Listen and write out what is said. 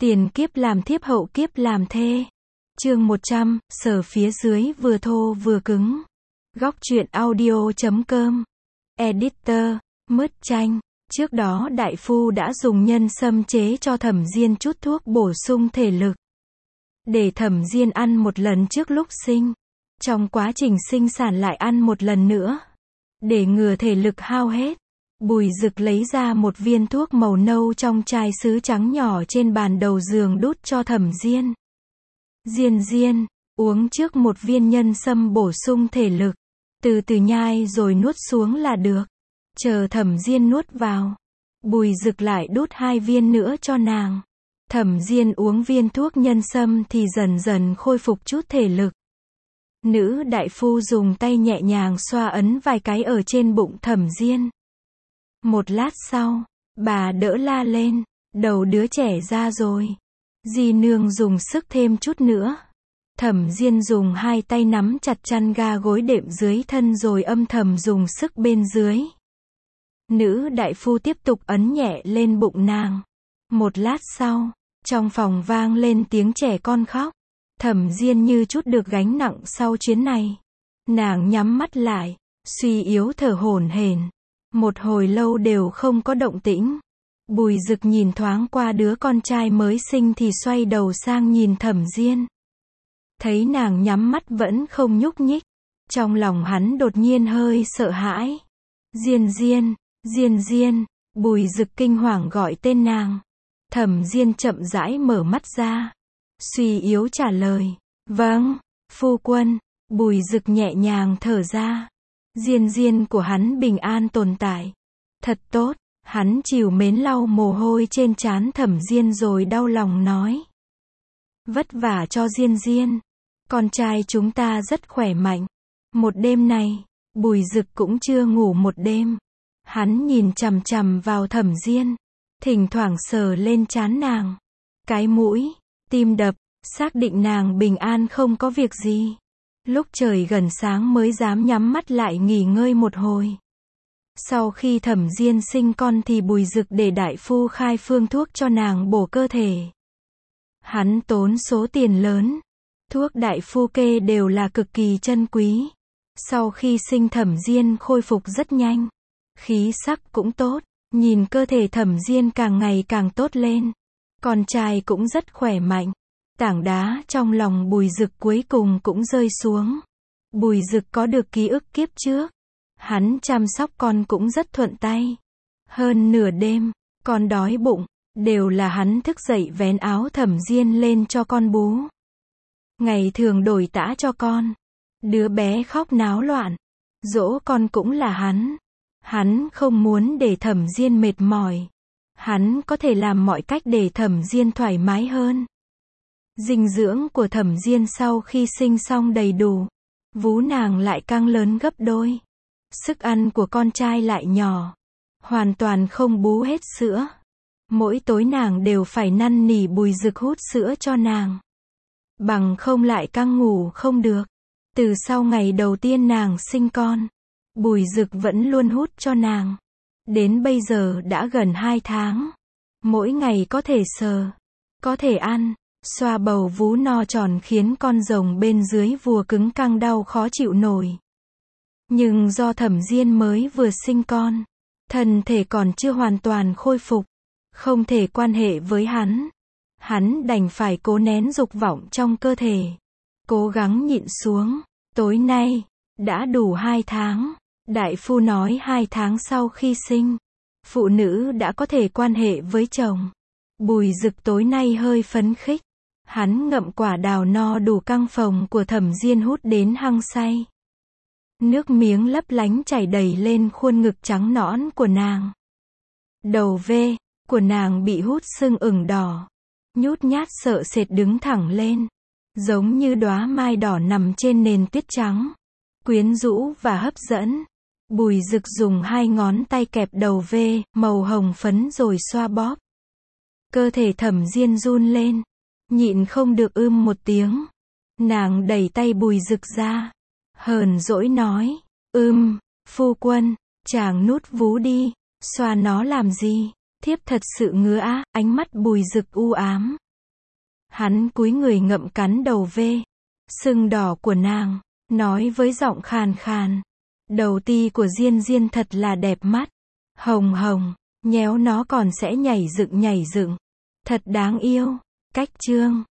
Tiền kiếp làm thiếp hậu kiếp làm thê. Chương 100, sở phía dưới vừa thô vừa cứng. Góc truyện audio.com. Editor, Mứt Chanh. Trước đó đại phu đã dùng nhân sâm chế cho Thẩm Diên chút thuốc bổ sung thể lực. Để Thẩm Diên ăn một lần trước lúc sinh. Trong quá trình sinh sản lại ăn một lần nữa. Để ngừa thể lực hao hết. Bùi Dực lấy ra một viên thuốc màu nâu trong chai sứ trắng nhỏ trên bàn đầu giường đút cho Thẩm Diên. Diên, uống trước một viên nhân sâm bổ sung thể lực. Từ từ nhai rồi nuốt xuống là được. Chờ Thẩm Diên nuốt vào. Bùi Dực lại đút 2 viên nữa cho nàng. Thẩm Diên uống viên thuốc nhân sâm thì dần dần khôi phục chút thể lực. Nữ đại phu dùng tay nhẹ nhàng xoa ấn vài cái ở trên bụng Thẩm Diên. Một lát sau, bà đỡ la lên, đầu đứa trẻ ra rồi. Di nương dùng sức thêm chút nữa. Thẩm Diên dùng 2 tay nắm chặt chăn ga gối đệm dưới thân rồi âm thầm dùng sức bên dưới. Nữ đại phu tiếp tục ấn nhẹ lên bụng nàng. Một lát sau, trong phòng vang lên tiếng trẻ con khóc. Thẩm Diên như chút được gánh nặng sau chuyến này. Nàng nhắm mắt lại, suy yếu thở hổn hển. Một hồi lâu đều không có động tĩnh. Bùi Dực nhìn thoáng qua đứa con trai mới sinh thì xoay đầu sang nhìn Thẩm Diên. Thấy nàng nhắm mắt vẫn không nhúc nhích. Trong lòng hắn đột nhiên hơi sợ hãi. Diên, Bùi Dực kinh hoàng gọi tên nàng. Thẩm Diên chậm rãi mở mắt ra. Suy yếu trả lời. Vâng, phu quân. Bùi Dực nhẹ nhàng thở ra. Diên của hắn bình an tồn tại. Thật tốt. Hắn trìu mến lau mồ hôi trên trán Thẩm Diên rồi đau lòng nói. Vất vả cho Diên. Con trai chúng ta rất khỏe mạnh. Một đêm này, Bùi Dực cũng chưa ngủ một đêm. Hắn nhìn chằm chằm vào Thẩm Diên. Thỉnh thoảng sờ lên trán nàng. Cái mũi, tim đập, xác định nàng bình an không có việc gì. Lúc trời gần sáng mới dám nhắm mắt lại nghỉ ngơi một hồi. Sau khi Thẩm Diên sinh con thì Bùi Dực để đại phu khai phương thuốc cho nàng bổ cơ thể. Hắn tốn số tiền lớn. Thuốc đại phu kê đều là cực kỳ chân quý. Sau khi sinh Thẩm Diên khôi phục rất nhanh. Khí sắc cũng tốt. Nhìn cơ thể Thẩm Diên càng ngày càng tốt lên. Con trai cũng rất khỏe mạnh. Tảng đá trong lòng Bùi Dực cuối cùng cũng rơi xuống. Bùi Dực có được ký ức kiếp trước. Hắn chăm sóc con cũng rất thuận tay. Hơn nửa đêm, con đói bụng, đều là hắn thức dậy vén áo Thẩm Diên lên cho con bú. Ngày thường đổi tã cho con. Đứa bé khóc náo loạn. Dỗ con cũng là hắn. Hắn không muốn để Thẩm Diên mệt mỏi. Hắn có thể làm mọi cách để Thẩm Diên thoải mái hơn. Dinh dưỡng của Thẩm Diên sau khi sinh xong đầy đủ. Vú nàng lại căng lớn gấp đôi. Sức ăn của con trai lại nhỏ. Hoàn toàn không bú hết sữa. Mỗi tối nàng đều phải năn nỉ Bùi Dực hút sữa cho nàng. Bằng không lại căng ngủ không được. Từ sau ngày đầu tiên nàng sinh con, Bùi Dực vẫn luôn hút cho nàng. Đến bây giờ đã gần 2 tháng. Mỗi ngày có thể sờ, có thể ăn, xoa bầu vú no tròn khiến con rồng bên dưới vùa cứng căng đau khó chịu nổi. Nhưng do Thẩm Diên mới vừa sinh con, thân thể còn chưa hoàn toàn khôi phục, không thể quan hệ với hắn. Hắn đành phải cố nén dục vọng trong cơ thể, cố gắng nhịn xuống. Tối nay, đã đủ 2 tháng. Đại phu nói 2 tháng sau khi sinh, phụ nữ đã có thể quan hệ với chồng. Bùi Dực tối nay hơi phấn khích. Hắn ngậm quả đào no đủ căng phồng của Thẩm Diên hút đến hăng say. Nước miếng lấp lánh chảy đầy lên khuôn ngực trắng nõn của nàng. Đầu V của nàng bị hút sưng ửng đỏ. Nhút nhát sợ sệt đứng thẳng lên. Giống như đóa mai đỏ nằm trên nền tuyết trắng. Quyến rũ và hấp dẫn. Bùi Dực dùng 2 ngón tay kẹp đầu V màu hồng phấn rồi xoa bóp. Cơ thể Thẩm Diên run lên. Nhịn không được một tiếng. Nàng đẩy tay Bùi Dực ra. Hờn dỗi nói. Phu quân, chàng nút vú đi. Xoa nó làm gì? Thiếp thật sự ngứa á. Ánh mắt Bùi Dực u ám. Hắn cúi người ngậm cắn đầu V. Sưng đỏ của nàng, nói với giọng khàn khàn. Đầu ti của Diên Diên thật là đẹp mắt. Hồng hồng, nhéo nó còn sẽ nhảy dựng. Thật đáng yêu. Cách chương